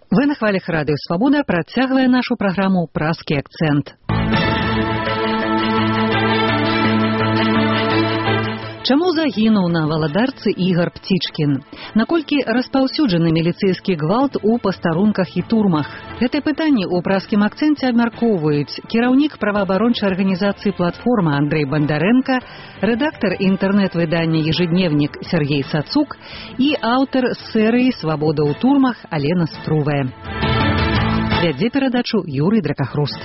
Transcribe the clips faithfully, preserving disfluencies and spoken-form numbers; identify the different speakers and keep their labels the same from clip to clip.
Speaker 1: Вы на хвалях Радыё Свабода працягвае нашу праграму «Празкі акцэнт». Чаму загінуў на валадарцы Ігар Пцічкін? Наколькі распаўсюджаны міліцэйскі гвалт у пастарунках і турмах? Гэтае пытанне ў празкім акцэнце абмяркоўваюць кіраўнік праваабарончай арганізацыі «Платформа» Андрэй Бандарэнка, рэдактар інтэрнэт-выдання «Ежедневник» Сергей Сацук і аўтар серыі «Свабода ў турмах» Алена Струвая. Вядзе перадачу Юрый Дракахруст.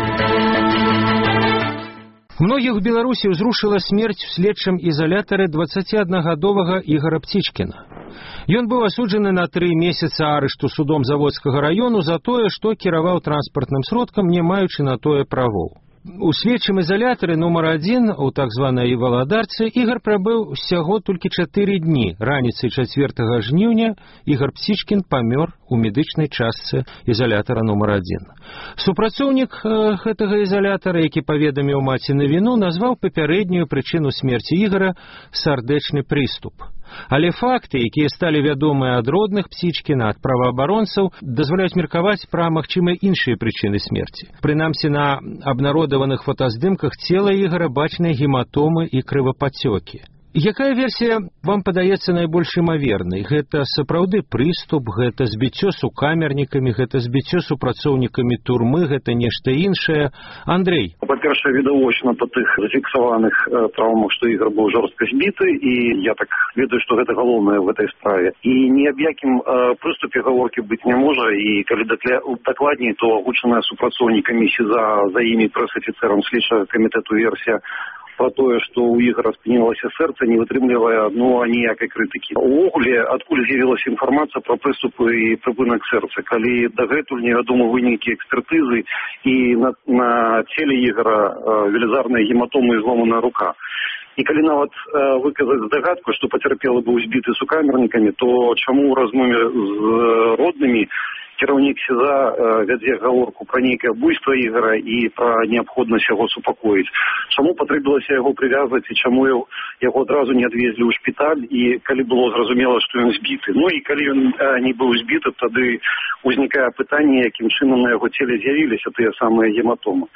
Speaker 2: Многіх у Беларусі ўзрушыла смерць у следчым ізалятары дваццаціаднагадовага Ігара Пцічкіна. Ён быў асуджаны на тры месяцы арышту судом Заводскага раёну за тое, што кіраваў транспартным сродкам, не маючы на тое правоў. У следчым ізалятары нумар адзін у так званай валадарцы Ігар прабыў усяго толькі чатыры дні. Раніцай чацвёртага жніўня Ігар Пцічкін памёр у медычнай частцы ізалятара нумар адзін. Супрацоўнік э, гэтага ізалятара, які паведаміў маці навіну, назваў папярэднюю прычыну смерці Ігара сардэчны прыступ. Але факты, якія сталі вядомыя ад родных Пцічкіна, ад праваабаронцаў, дазваляюць меркаваць пра магчымыя іншыя прычыны смерці. Прынамсі, на абнародаваных фотаздымках цела Ігара бачныя гематомы і крывапацёкі. Якая версія вам падаецца найбольш імавернай? Гэта сапраўды прыступ, гэта збіццё сукамернікамі, гэта збіццё супрацоўнікамі турмы, гэта нешта іншае? Андрэй.
Speaker 3: Па-першае, відавочна па тых зафіксаваных э, траўмах, што Ігар быў жорстка збіты, і я так ведаю, што гэта галоўнае в этой справе. І ні аб якім э, прыступе гаворкі быць не можа, і калі дакля... дакладней, то агучаная супрацоўнікамі СІЗА, за імі прэс-афіцэрам слідчага камітэту версія про тое, што ў Ігара спынілася сэрца, не вытрымлівае ну, аніякай крытыкі. Увогуле, адкуль з'явілася інфармацыя пра прыступы і прыпынак сэрца, калі дагэтуль невядомы вынікі экспертызы і на, на целе Ігара э, велізарная гематома і зломаная рука. І калі нават э, выказаць здагадку, што пацярпелы быў збіты сукамернікамі, то чаму ў размове з роднымі кіраўнік СІЗА э, вядзе гаворку пра нейкае буйства Ігара і пра неабходнасць яго супакоіць? Чаму патрэбілася яго прывязваць і чаму яго адразу не адвезлі ў шпіталь, і калі было зразумела, што ён збіты? Ну і калі ён э, не быў збіты, тады узнікае пытанне, якім чынам на яго целе з'явіліся тыя самыя гематомы.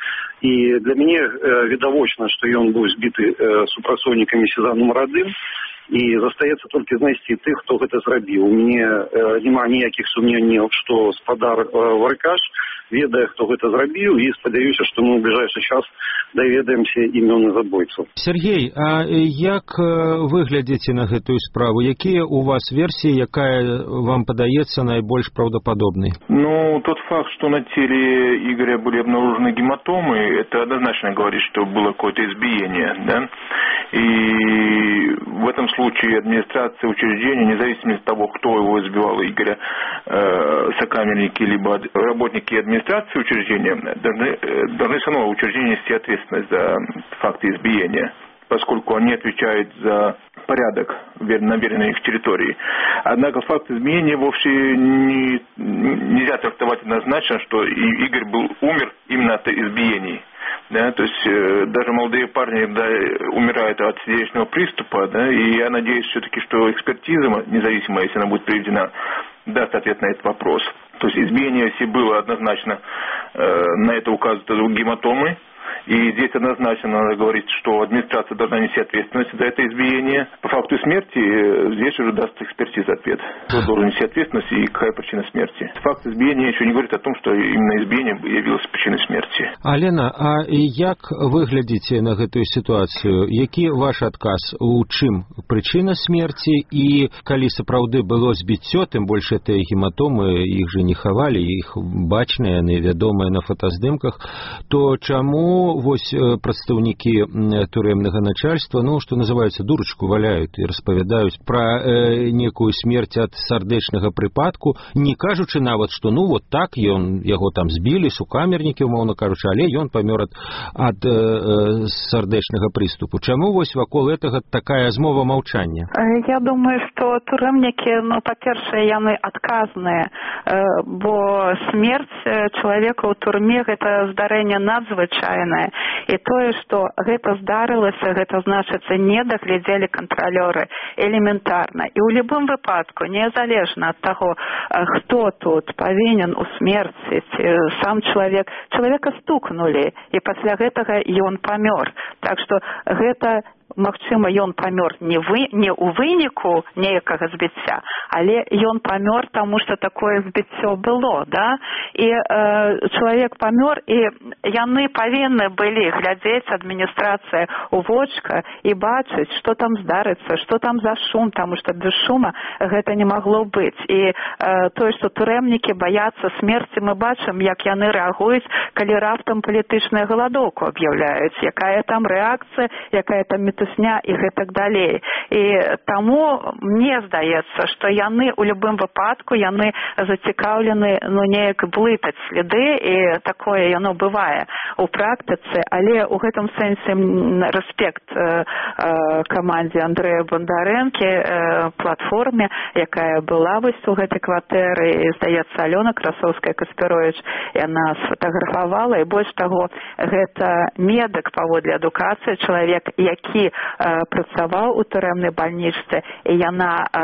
Speaker 3: І для мяне э, відавочна, што ён быў збіты э, супрацоўнікамі СІЗА нумар адзін, і застаецца толькі знайсці тых, хто гэта зрабіў. У мяне э, няма ніякіх сумненняў, што спадар э, Варыкаш ведае, хто гэта зрабіў, і спадзяюся, што мы ў бліжэйшы час даведаемся імёны забойцаў.
Speaker 2: Сергей, а як вы глядзіце на гэтую справу? Якія у вас версіі, якая вам падаецца найбольш правдападобнай?
Speaker 4: Ну, тот факт, что на теле Игоря были обнаружены гематомы, это однозначно говорит, что было какое-то избиение, да? И в этом случае администрация учреждения, независимо от того, кто его избивал, Игоря, э, сокамерники, либо работники администрации учреждения, должны, должны все равно учреждение нести ответственность за факты избиения, поскольку они отвечают за порядок на веренной их территории. Однако факт избиения вовсе не, нельзя трактовать однозначно, что Игорь был, умер именно от избиений. Да, то есть э, даже молодые парни да, умирают от сердечного приступа, да, и я надеюсь все-таки, что экспертиза, независимо, если она будет проведена, даст ответ на этот вопрос. То есть избиение, если было однозначно, э, на это указывают гематомы, и здесь однозначно надо говорить, что администрация должна нести ответственность за это избиение. По факту смерти здесь уже даст экспертиза ответ. Кто должен нести ответственность и какая причина смерти. Факт избиения еще не говорит о том, что именно избиение явилось причиной смерти.
Speaker 2: Алена, а як вы глядите на эту ситуацию? Які ваш адказ? У чым причина смерти? И калі сапраўды было збіццё, тым больш это гематомы, их же не хавали, их бачныя, яны вядомыя на фотаздымках, то чаму вось прадстаўнікі турэмнага начальства, ну, што называецца, дурачку валяюць і распавядаюць пра э, некую смерць ад сардэчнага прыпадку, не кажучы нават, што ну вот так ён яго там збілі, сукамернікі, умоўна кажучы, але ён памёр ад, ад э, сардэчнага прыступу. Чаму вось вакол гэтага такая змова маўчання?
Speaker 5: Я думаю, што турэмнікі, ну, па-першае, яны адказныя, э, бо смерць чалавека ў турме гэта здарэнне надзвычайнае. спакойная. І тое, што гэта здарылася, гэта значыцца не даглядзелі кантралёры элементарна. І ў любым выпадку, незалежна ад таго, хто тут павінен усмерціць, сам чалавек, чалавека стукнулі, і пасля гэтага ён памёр. Так што гэта магчыма, ён памёр не, вы, не ў выніку неякага збіцця, але ён памёр, таму што такое збіццё было, да? І э, чалавек памёр, і яны павінны былі глядзець, адміністрацыя у вочка, і бачыць, што там здарыцца, што там за шум, таму што без шума гэта не магло быць. І э, тое, што турэмнікі баяцца смерці, мы бачым, як яны рэагуюць, калі раптам палітычную галадоўку аб'яўляюць, якая там рэакцыя, якая там тусня і гэтак далей. І таму мне здаецца, што яны ў любым выпадку, яны зацікаўлены, ну, неяк блытаць следы, і такое яно бывае у практыцы, але ў гэтым сэнсе рэспект э, э, камандзе Андрэя Бондарэнкі, э, платформе, якая была вось у гэтай кватэры, і, здаецца, Алёна Красоўская-Каспіровіч, яна сфотаграфавала, і больш таго, гэта медык паводле адукацыі, чалавек, які працаваў у турэмнай бальнічцы, і яна э,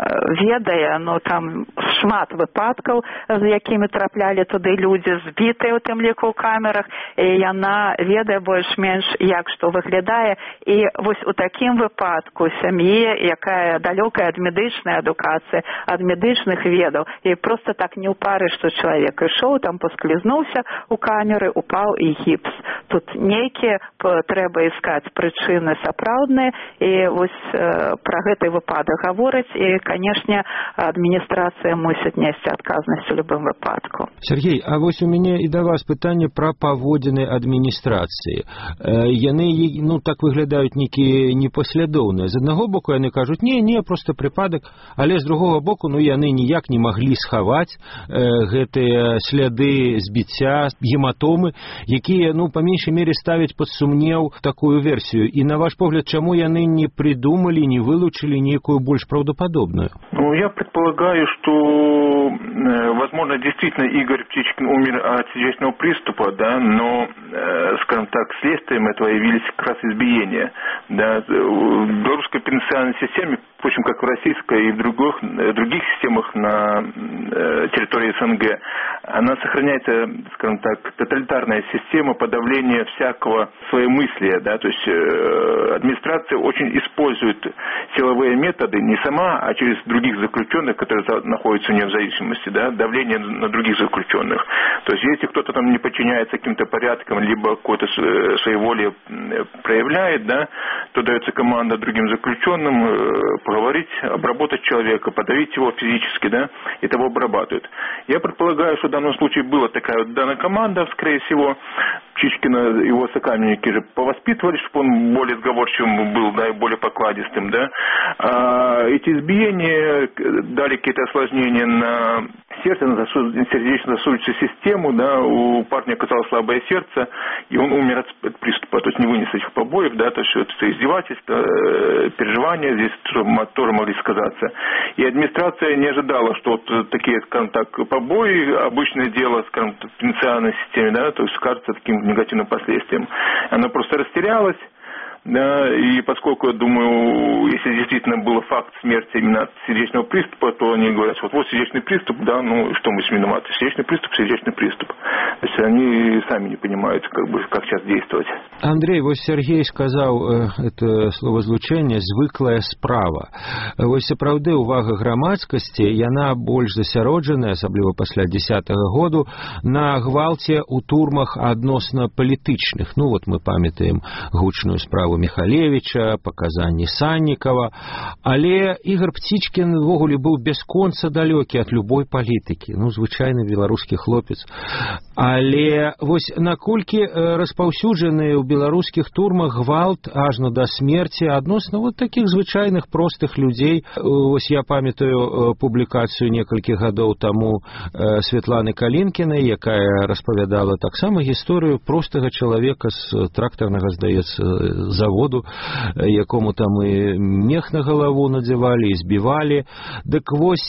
Speaker 5: ведае, ну, там шмат выпадкаў, з якімі траплялі туды людзі, збітыя ў тым ліку ў камерах, і яна ведае больш-менш, як што выглядае. І вось у такім выпадку сям'і, якая далёкая ад медычнай адукацыі, ад медычных ведаў, і проста так не ўпары, што чалавек ішоў, там пасклізнуўся ў камеры, упаў і гіпс. Тут нейкія трэба іскаць прычыны сапраўдныя, і вось э, пра гэты выпадак гавораць, і, канешне, адміністрацыя мусіць несці адказнасць у любым выпадку.
Speaker 2: Сергей, а вось у мяне і да вас пытанне пра паводзіны адміністрацыі. Э, яны, ну, так выглядаюць нейкія непаслядоўныя. З аднаго боку яны кажуць, не, не, проста прыпадак, але з другога боку, ну, яны ніяк не маглі схаваць э, гэтыя сляды збіцця, гематомы, якія, ну, па меншай мере ставяць пад сумнеў такую версію. І на ваш погляд, чаму яны не придумали, не вылучили некую больше правдоподобную?
Speaker 4: Ну, я предполагаю, что, возможно, действительно Игорь Птичкин умер от сердечного приступа, да, но, скажем так, следствием этого явились как раз избиения. Да. В белорусской пенитенциарной системе, впрочем, как в российской и в других, других системах на территории СНГ, она сохраняется, скажем так, тоталитарная система подавления всякого своемыслия, да, то есть администрация очень использует силовые методы не сама, а через других заключенных, которые находятся у нее в зависимости, да, давление на других заключенных. То есть если кто-то там не подчиняется каким-то порядкам, либо какой-то своей воле проявляет, да, то дается команда другим заключенным поговорить, обработать человека, подавить его физически, да, и того обрабатывают. Я предполагаю, что в данном случае была такая вот данная команда, скорее всего, Птичкина, его сокамерники же повоспитывали, чтобы он более сговорчивым был, да, и более покладистым, да. А эти избиения дали какие-то осложнения на сердце, на сердечно-сосудистую систему, да, у парня оказалось слабое сердце, и он умер от приступа, то есть не вынес этих побоев, да, то есть это издевательство, переживания здесь тоже могли сказаться. И администрация не ожидала, что вот такие, скажем так, побои, обычное дело, скажем, в пенитенциарной системе, да, то есть скажется таким негативным последствиям. Она просто растерялась. Да, и поскольку, я думаю, если действительно был факт смерти именно от сердечного приступа, то они говорят, вот вот сердечный приступ, да, ну что мы с ним виноваты, сердечный приступ, сердечный приступ. То есть они сами не понимают, как бы, как сейчас действовать.
Speaker 2: Андрей, вот Сергей сказал э, это словазлучэнне звыклая справа. Вось сапраўды увага грамадскасці, яна больш засяроджаная, асабліва пасля дзесятага году, на гвалце ў турмах адносна палітычных. Ну вот мы памятаем гучную справу Михалевича, показанні Саннікава, але Ігор Птичкін ввогуле быў бясконца далёкі ад любой палітыкі, ну, звычайны беларускі хлопец. Але вось наколькі распаўсюджаны ў беларускіх турмах гвалт ажно да смерці адносна вот такіх звычайных простых людзей. Вось я памятаю публікацыю некалькі гадоў таму Светланы Калінкінай, якая распавядала таксама гісторыю простага чалавека з трактарнага, здаецца, заводу, якому там і мех на галаву надзявалі, і збівалі. Дык вось,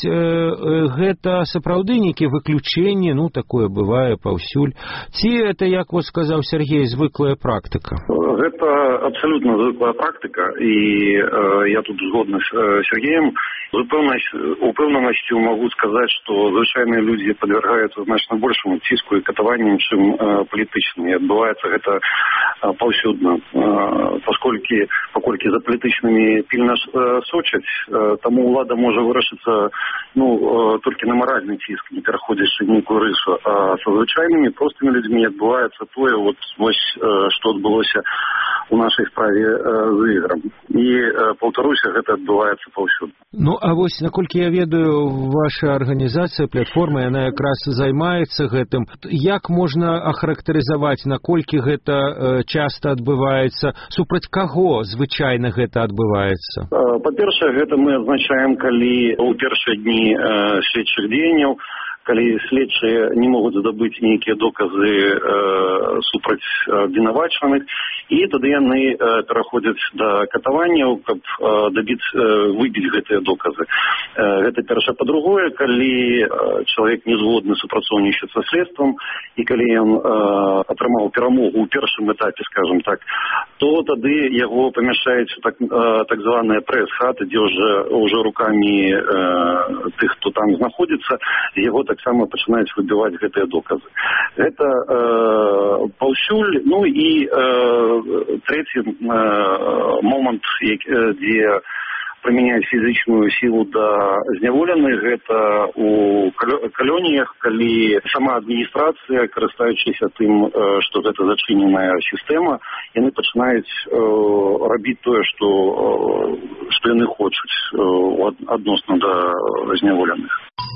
Speaker 2: гэта сапраўды нейкія выключэнні, ну, такое бывае паўсюль. Ці это, як вот сказаў Сергей, звыклая практыка?
Speaker 3: Гэта абсолютно звыклая практыка, і э, я тут згодны з э, Сергеем. З упэўненасцю могу сказаць, што звычайныя людзі падвяргаюцца значна большаму ціску і катаванням, чым э, палітычнымі. Адбываецца гэта э, паўсюдна, э, пасколькі, паколькі за палітычнымі пільна э, сочаць, э, таму ўлада можа вырашыцца ну, э, толькі на маральны ціск, не пераходзячы нейкую рысу. А са звычайнымі простымі людзьмі адбываецца тое, вот, вось, э, што адбылося у нашай справе э, з іграм. І, э, паўтаруся, гэта адбываецца паўсюдна.
Speaker 2: Ну, а вось, наколькі я ведаю, ваша арганізацыя, платформа, яна якраз займаецца гэтым. Як можна ахарактарызаваць, наколькі гэта э, часта адбываецца, супраць каго звычайна гэта адбываецца?
Speaker 3: Э, па-першае, гэта мы адзначаем, калі ў першыя дні э, следчых дзеянняў, калі следчыя не могуць здабыць нейкія доказы э, супраць абвінавачаных, і тады яны э, пераходзяць да катаванняў, каб э, дабіць, э, выбіць гэтыя доказы. Э, гэта першае. Па-другое, калі э, чалавек не згодны супрацоўнічаць са следствам, і калі ён э, атрымаў перамогу ў першым этапе, скажем так, то тады яго памяшаюць у так, э, так званая прэс-хата, дзе ўжо, ўжо рукамі э, тых, хто там знаходзіцца, яго так таксама пачынаюць выбіваць гэтыя доказы. Гэта э, паўсюль, ну і э, трэці э, момант, дзе прымяняюць фізічную сілу да зняволеных, гэта у калоніях, калі сама адміністрацыя, карыстаючыся тым, што гэта зачыненая сістэма, яны пачынаюць э, рабіць тое, што, э, што яны хочуць э, адносна да зняволеных.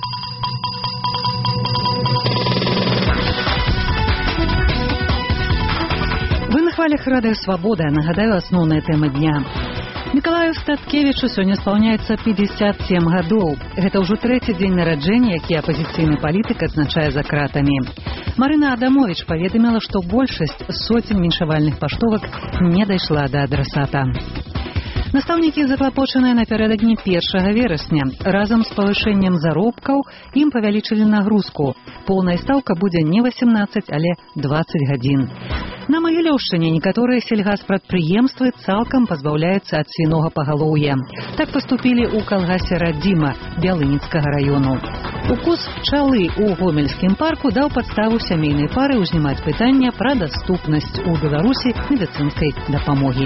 Speaker 1: Вы на хвалях радыё «Свабода». Нагадаю, асноўная тэма дня. Мікалаю Статкевічу сёння спаўняецца пятьдесят семь гадоў. Гэта ўжо трэці дзень нараджэння, які апазіцыйны палітык адзначае за кратамі. Марына Адамовіч паведаміла, што большасць соцень віншавальных паштовак не дайшла да адрасата. Настаўнікі заклапочаныя напярэдадні першага верасня. Разам з павышэннем заробкаў ім павялічылі нагрузку. Поўная стаўка будзе не восемнадцаць, але дваццаць гадзін. На Магілёўшчыне некаторыя сельгаспрадпрыемствы цалкам пазбаўляюцца ад свінога пагалоўя. Так паступілі ў калгасе Радзіма Бялыніцкага раёну. Укус пчалы ў Гомельскім парку даў падставу сямейнай пары ўзнімаць пытанне пра даступнасць у Беларусі медыцынскай дапамогі.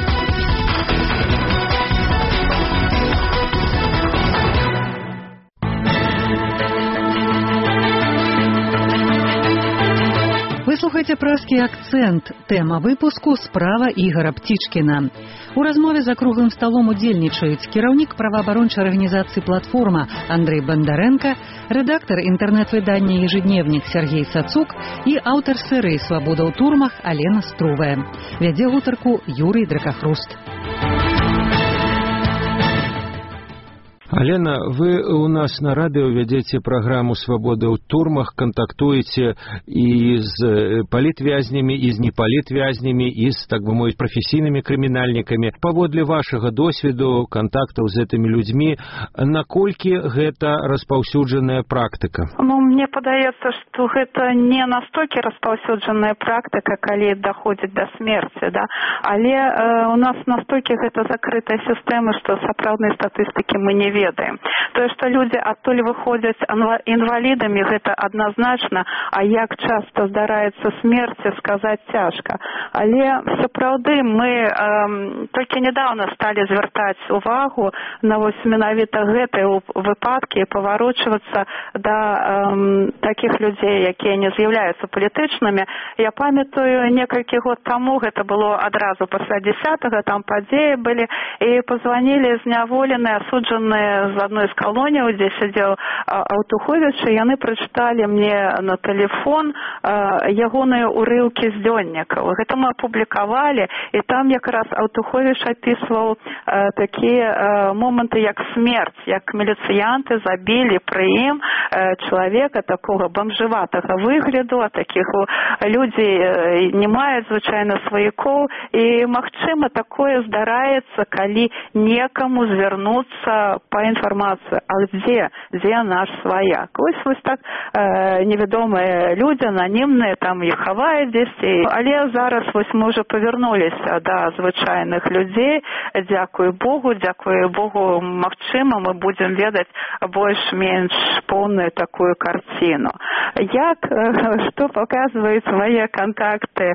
Speaker 1: Вы слухаеце празкі акцэнт. Тэма выпуску «Справа Ігора Птічкіна». У размове за круглым сталом удзельнічаюць кіраўнік праваабарончай арганізацыі «Платформа» Андрэй Бандарэнка, рэдактар інтэрнэт-выдання «Ежедневнік» Сергей Сацук і аўтар серыі «Свабода ў турмах» Алена Струвая. Вядзе гутарку Юрый Дракахруст.
Speaker 2: Алена, вы у нас на радыё вядзеце праграму «Свабода ў турмах», кантактуеце і з палітвязнямі, і з непалітвязнямі, і з, так бы мовіць, прафесійнымі крымінальнікамі. Паводле вашага досведу, кантактаў з гэтымі людзьмі, наколькі гэта распаўсюджаная практыка?
Speaker 5: Ну, мне падаецца, што гэта не настолькі распаўсюджаная практыка, калі даходзіць да смерці, да? Але э, у нас настолькі гэта закрытая сістэма, што сапраўднай статыстыкі мы не ведаем. ведаем. Тое, што людзі адтуль выходзяць інвалідамі, гэта адназначна, а як часта здараецца смерць, сказаць цяжка. Але сапраўды мы э, толькі нядаўна сталі звяртаць увагу на вось менавіта гэтыя выпадкі і паварочвацца да э, такіх людзей, якія не з'яўляюцца палітычнымі. Я памятаю, некалькі год таму, гэта было адразу пасля дзесятага, там падзеі былі, і пазванілі зняволеныя, асуджаныя з адной з калоніяў, дзе сядзеў Аўтуховіч, і яны прачыталі мне на тэлефон ягоныя урыўкі з дзённікаў. Гэта мы апублікавалі, і там якраз Аўтуховіч апісваў такія моманты, як смерць, як міліцыянты забілі пры ім чалавека, чалавека такога бомжаватага выгляду, а такіх людзей не маюць звычайна сваякоў, і магчыма такое здараецца, калі некаму звярнуцца па інфармацыю, а дзе дзе наш сваяк. Вось вось так э, невядомыя людзі ананімныя там іх хаваюць дзесьці, але зараз вось мы ўжо павярнуліся да звычайных людзей. Дзякуй Богу, дзякуй Богу, магчыма, мы будзем ведаць больш-менш поўную такую карціну. Як, што паказваюць мае кантакты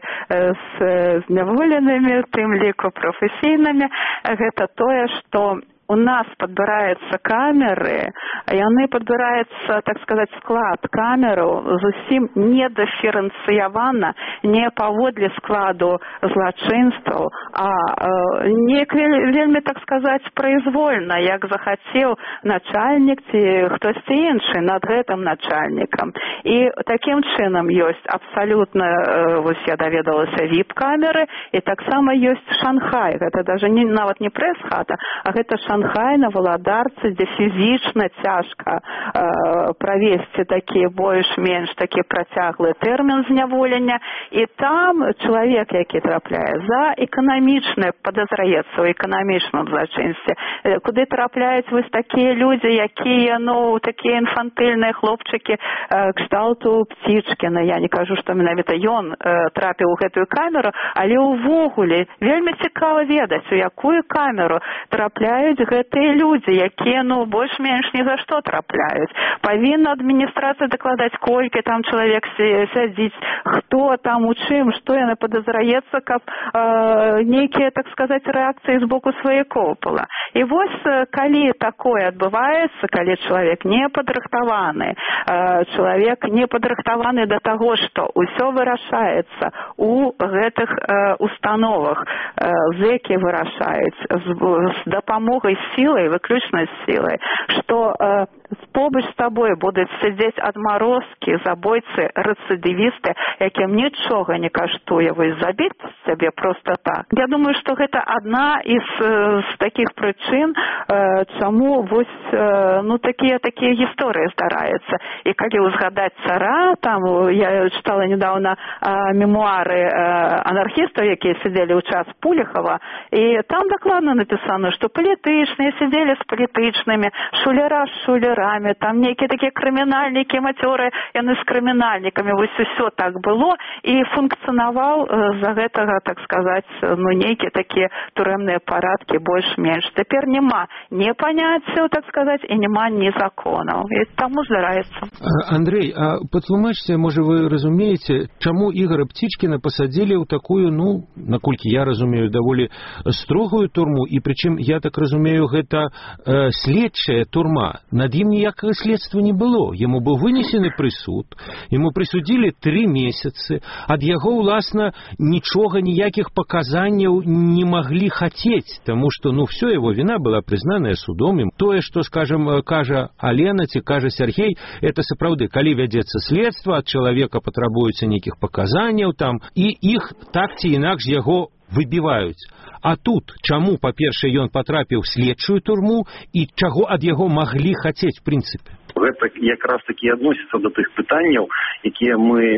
Speaker 5: з зняволенымі, тым ліку прафесійнымі, гэта тое, што у нас падбіраюцца камеры, яны падбіраюцца, так сказаць, склад камераў зусім не дыферэнцыявана, не паводле складу злачынстваў, а э, не вельмі, так сказаць, произвольна, як захацеў начальнік ці хтосьці іншы над гэтым начальнікам. І такім чынам ёсць абсалютна, э, вось я даведалася, віп-камеры, і таксама ёсць Шанхай, гэта даже не, нават не прэс-хата, а гэта Шанхай, Шанхай на Валадарцы, дзе фізічна цяжка э, правесці такі больш-менш такі працяглы тэрмін зняволення, і там чалавек, які трапляе за эканамічны, падазраецца ў эканамічным злачынстве, куды трапляюць вось такія людзі, якія, ну, такія інфантыльныя хлопчыкі э, кшталту Птічкіна. Я не кажу, што менавіта ён э, трапіў у гэтую камеру, але ўвогуле вельмі цікава ведаць, у якую камеру трапляюць гэтыя людзі, якія, ну, больш-менш ні за што трапляюць. Павінна адміністрацыя дакладаць, колькі там чалавек сядзіць, хто там, у чым, што яны падазраецца, каб э, нейкія, так сказаць, рэакцыі з боку сваякоў была. І вось, калі такое адбываецца, калі чалавек не падрыхтаваны, э, чалавек не падрыхтаваны да таго, што ўсё вырашаецца у гэтых э, установах, э, зэкі вырашаюць з, з дапамогай сілай, выключнай сілай, што э, побач з табой будуць сядзець адмарозкі, забойцы, рэцыдывісты, якім нічога не каштуе вось забіць сябе проста так. Я думаю, што гэта адна з, з такіх прычын, э, чаму вось, э, ну, такія такія гісторыі здараюцца. І калі узгадаць цара, там, я чытала недавно э, мемуары э, анархістаў, якія сидзелі ў час Пулехова, і там дакладна напісана, што палітычныя сидзелі з палітычнымі, шуляра з шулерамі, там нейкія такія крымінальнікі, мацёры, яны з крымінальнікамі, вось усё так было, і функцыянаваў за гэтага, так сказаць, ну, нейкія такія турэмныя парадкі больш-менш. Цяпер няма ні паняццяў, так сказаць, і няма ні законаў. І таму здараецца.
Speaker 2: Андрей, а патлумачце, можа, вы разумееце, чаму Ігора Птічкіна пасадзілі ў такую, ну, наколькі я разумею, даволі строгую турму, і прычым, я так разумею, гэта э, следчая турма. Над ім ніякага следства не было. Яму быў вынесены прысуд, яму прысудзілі тры месяцы, ад яго, уласна, нічога, ніякіх паказанняў не маглі хацець, таму што, ну, все его вина была прызнаная судом. І тое, што, скажем, кажа Алена ці кажа Сергей, это сапраўды, калі вядзецца следства, ад чалавека патрабуецца нейкіх паказанняў там, і іх так ці інакш яго выбіваюць. А тут, чаму, па-першае, ён патрапіў в следчую турму, і чаго ад яго маглі хацець, в прынцыпе?
Speaker 3: Гэта якраз такі адносіцца да тых пытанняў, якія мы э,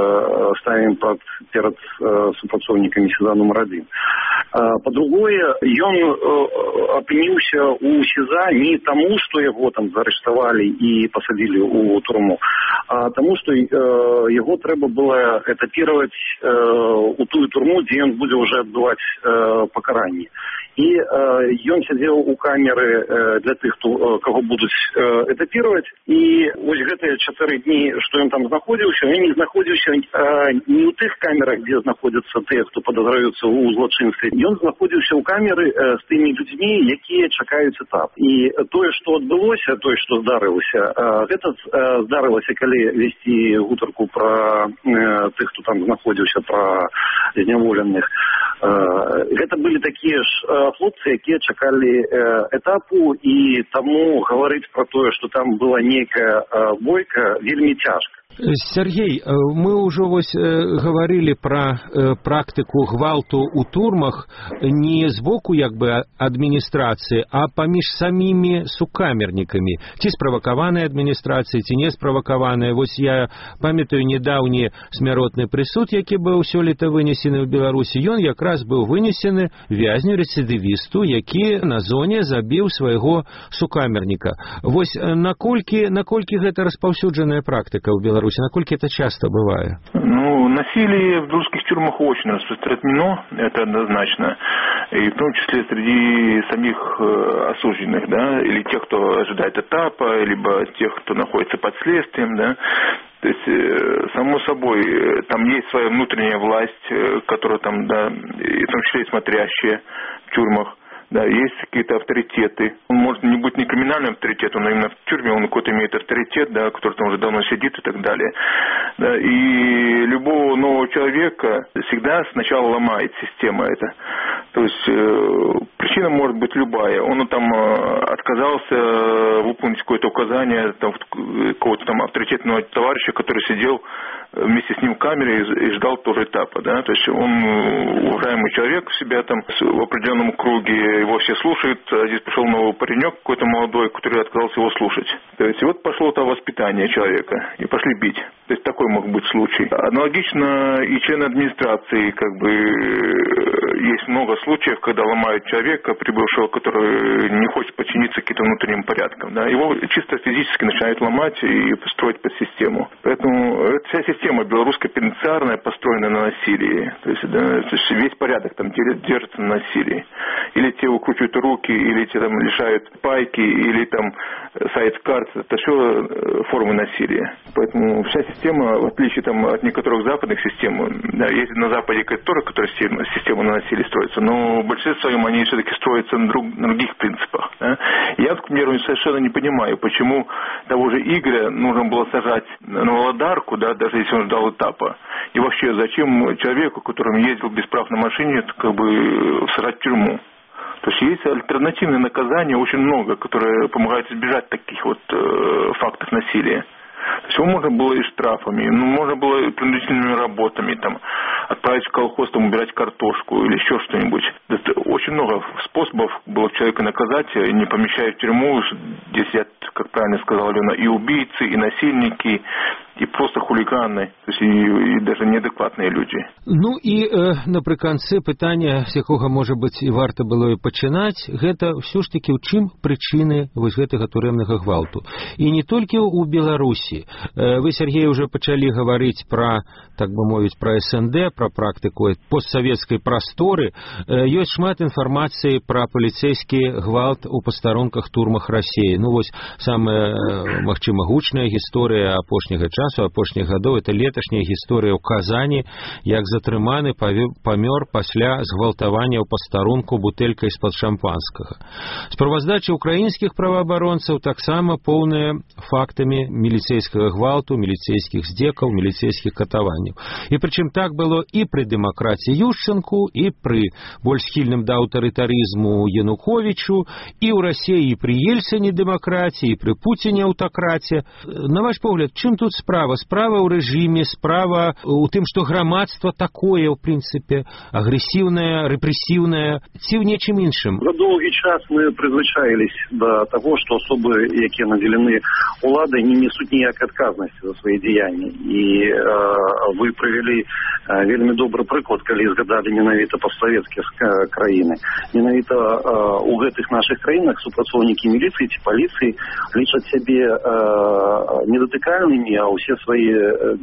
Speaker 3: ставім пад, перад э, супрацоўнікамі СІЗА нумар адзін. Э, па-другое, ён э, апыніўся ў СІЗА не таму, што яго там заарыштавалі і пасадзілі ў турму, а таму, што э, яго трэба было этапіраваць э, у тую турму, дзе ён будзе ўжо адбываць э, пакаранне. І э, ён сядзеў у камеры э, для тых, хто, э, каго будуць э, этапіраваць. І вось гэтыя чатыры дні, што ён там знаходзіўся, ён не знаходзіўся э, не ў тых камерах, дзе знаходзяцца тыя, хто падазраюцца ў злачынстве. Ён знаходзіўся ў камеры э, з тымі людзьмі, якія чакаюць этап. І тое, што адбылося, тое, што здарылася, э, гэта э, здарылася, калі весці гутарку пра э, тых, хто там знаходзіўся, пра зняволеных. Э, гэта былі такія ж э, хлопцы, якія чакалі э, этапу, і таму гаварыць пра тое, што там была нейкая э, бойка, вельмі цяжка.
Speaker 2: Сергей, мы ўжо вось гаварылі пра практыку гвалту ў турмах не з боку як бы адміністрацыі, а паміж самімі сукамернікамі. Ці справакаваныя адміністрацыі, ці не справакаваныя. Вось я памятаю недаўні смяротны прысуд, які быў сёлета вынесены ў Беларусі. Ён якраз быў вынесены вязню-рэцыдывісту, які на зоне забіў свайго сукамерніка. Вось наколькі, наколькі гэта распаўсюджаная практыка ў Беларусі? Насколько это часто бывает?
Speaker 4: Ну, насилие в русских тюрьмах очень распространено, это однозначно. И в том числе среди самих осужденных, да, или тех, кто ожидает этапа, либо тех, кто находится под следствием, да. То есть, само собой, там есть своя внутренняя власть, которая там, да, и в том числе и смотрящая в тюрьмах. Да, есть какие-то авторитеты. Он может не быть не криминальным авторитетом, но именно в тюрьме он какой-то имеет авторитет, да, который там уже давно сидит и так далее. Да, и любого нового человека всегда сначала ломает система эта. То есть э, причина может быть любая. Он там э, отказался выполнить какое-то указание там, какого-то там авторитетного товарища, который сидел вместе с ним в камере и, и ждал тоже этапа, да, то есть он уважаемый человек себя там в определенном круге, его все слушают, а здесь пришел новый паренек какой-то молодой, который отказался его слушать. То есть вот пошло то воспитание человека, и пошли бить. То есть такой мог быть случай. Аналогично и члены администрации, как бы, есть много случаев, когда ломают человека, прибывшего, который не хочет подчиниться каким-то внутренним порядкам, да, его чисто физически начинают ломать и строить под систему. Поэтому вся система Система белорусская пенитенциарная построена на насилии. То есть, да, то есть весь порядок там держится на насилии. Или те выкручивают руки, или те там лишают пайки, или там сайт-карт. Это все формы насилия. Поэтому вся система, в отличие там, от некоторых западных систем, да, есть на Западе тоже, которые система на насилии строится, но в большинстве своем они все-таки строятся на, друг, на других принципах. Да. Я, к примеру, совершенно не понимаю, почему того же Игоря нужно было сажать на Володарку, да, даже если он ждал этапа. И вообще, зачем человеку, который ездил без прав на машине, как бы сажать в тюрьму? То есть есть альтернативные наказания очень много, которые помогают избежать таких вот э, фактов насилия. То есть его можно было и штрафами, ну, можно было и принудительными работами, там, отправить в колхоз, там, убирать картошку или еще что-нибудь. Это очень много способов было человека наказать, не помещая в тюрьму. Здесь, я, как правильно сказала Алена, и убийцы, и насильники, і просто хулігани, тобто і, і навіть неадекватні люди.
Speaker 2: Ну і э, напрыканцы пытання, з якога, можа быць, і варта было і пачынаць, гэта ўсё ж такі ў чым прычыны вось гэтага турэмнага гвалту. І не толькі ў Беларусі. Э, вы, Сергей, уже пачалі гаварыць пра, так бы мовіць, пра эс эн дэ, пра практыку постсавецкай прасторы. Э, ёсць шмат інфармацыі пра паліцэйскі гвалт у пастарунках турмах Расіі. Ну вось самая, магчыма, гучная гісторыя апошняга часу, апошніх гадоў, это леташняя гісторыя ў Казані, як затрыманы памёр пасля згвалтавання ў пастарунку бутэлькай з-пад шампанскага. Справаздачы украінскіх праваабаронцаў таксама поўныя фактамі міліцэйскага гвалту, міліцэйскіх здзекаў, міліцэйскіх катаванняў. І прычым так было і пры дэмакраце Ющенку, і пры больш схільным да аўтарытарызму Януковічу, і ў Расіі пры Ельцыне дэмакратіі, і пры Пуціне аўтакраце. На ваш погляд, чым тут справа? Справа ў рэжыме, справа ў тым, што грамадства такое, ў прынцыпе, агрэсіўнае, рэпрэсіўнае, ці ў нечым іншым?
Speaker 3: За доўгі час мы прызвычаілись да таго, што асобы, якія надзелены уладай, не несуць ніякай адказнасці за свае дзеянні. І э, вы прывялі э, вельмі добры прыклад, калі згадалі менавіта пастсавецкія краіны. Менавіта э, у гэтых нашых краінах супрацоўнікі міліцыі ці паліцыі лічаць сябе э, недатыкальнымі, а ўсе свои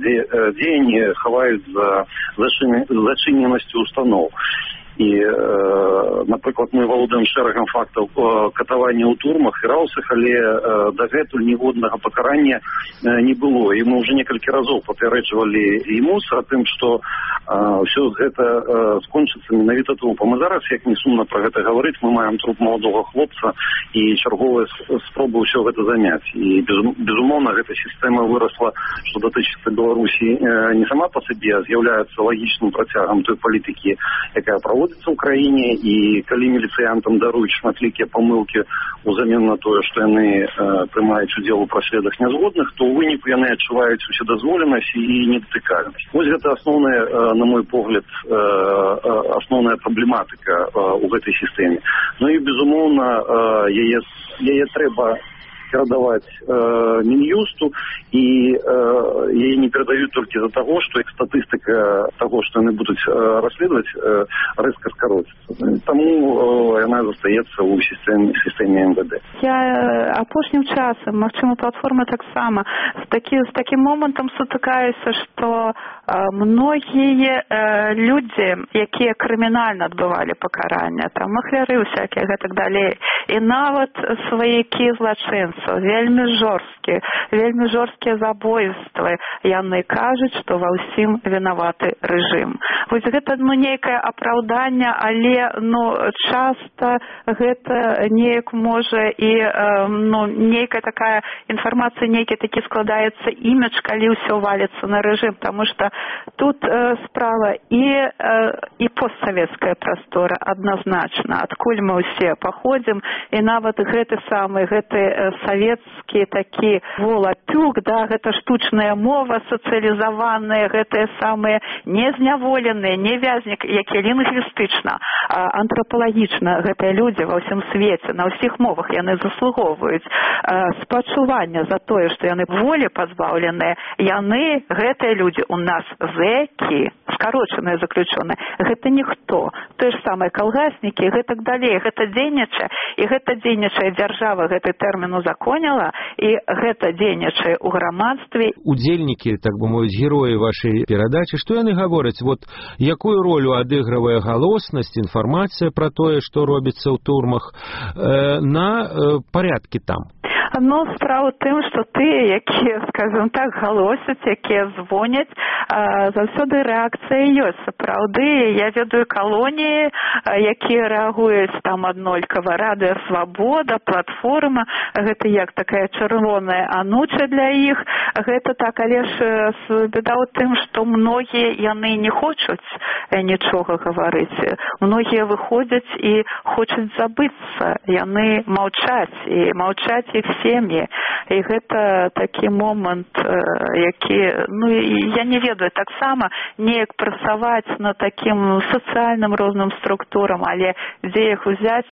Speaker 3: деяния хавают за зачиненностью установ. І, напрыклад, мы валодаем шэрагам фактаў катавання ў турмах і раусах, але дагэтуль ніводнага пакарання не было. І мы ўжо некалькі разоў папярэджвалі і МУС о тым, што ўсё гэта скончыцца менавіта трупам. І зараз, як не сумна пра гэта гаварыць, мы маем труп маладога хлопца і чарговыя спробы ўсё гэта заняць. І, безумоўна, гэта сістэма вырасла, што датычыцца Беларусі не сама па сабе, а з'яўляецца лагічным працягам той палітыкі, якая праводзіцца праводзіцца ў краіне, і калі міліцыянтам даруюць шматлікія памылкі узамен на тое, што яны э, прымаюць удзел у праследах нязгодных, то ў выніку яны адчуваюць уседазволенасць і недатыкальнасць. Вось гэта асноўная, э, на мой погляд, э, асноўная праблематыка э, у гэтай сістэме. Ну і, безумоўна, э, яе, яе трэба перадаваць э, Мін'юсту, і э, яе не перадаюць толькі з-за таго, што іх статыстыка таго, што яны будуць э, расследаваць, э, рэзка скароціцца. Таму э, яна застаецца ў сістэме, сістэме эм вэ дэ.
Speaker 5: Я апошнім часам, магчыма, платформа таксама з, такі, з такім момантам сутыкаюся, што э, многія э, людзі, якія крымінальна адбывалі пакаранне, там махляры ўсякія гэтак далей, і нават сваякі злачынцы, вельмі жорсткія, вельмі жорсткія забойствы, яны кажуць, што ва ўсім вінаваты рэжым. Вось гэта ну, нейкае апраўданне, але ну, часта гэта неяк можа і ну, нейкая такая інфармацыя, нейкі такі складаецца імідж, калі ўсё валіцца на рэжым, таму што тут э, справа і, э, і постсавецкая прастора адназначна, адкуль мы ўсе паходзім, і нават гэты самы, гэты э, савецкі такі волапюк, да, гэта штучная мова, сацыялізаваныя, гэтыя самыя не зняволеныя, не вязнікі, якія лінгвістычна, антрапалагічна гэтыя людзі ва ўсім свеце, на ўсіх мовах яны заслугоўваюць спачування за тое, што яны волі пазбаўленыя, яны, гэтыя людзі у нас зэкі, скарочаныя заключоныя, гэта ніхто. Тое ж самае калгаснікі, гэтак далей, гэта дзейнічае, і гэта дзейнічае дзяржава, гэты тэрмін узаконіла, і гэта дзейнічае ў грамадстве.
Speaker 2: Удзельнікі, так бы мовіць, героі вашай перадачы, што яны гавораць, вот якую ролю адыгрывае галоснасць, інфармацыя пра тое, што робіцца ў турмах, э, на э, парядкі там?
Speaker 5: Ну, справа ў тым, што тыя, якія, скажем так, галосяць, якія звоняць, заўсёды рэакцыя ёсць. Сапраўды, я ведаю калоніі, якія рэагуюць там аднолькава. Радыё Свабода, платформа, гэта як такая чырвоная ануча для іх. Гэта так, але ж беда ў тым, што многія яны не хочуць нічога гаварыць. Многія выходзяць і хочуць забыцца. Яны маўчаць, і маўчаць іх сем'і, і гэта такі момант, які, ну, я не ведаю, таксама неяк працаваць на такім сацыяльным розным структурам, але дзе іх узяць,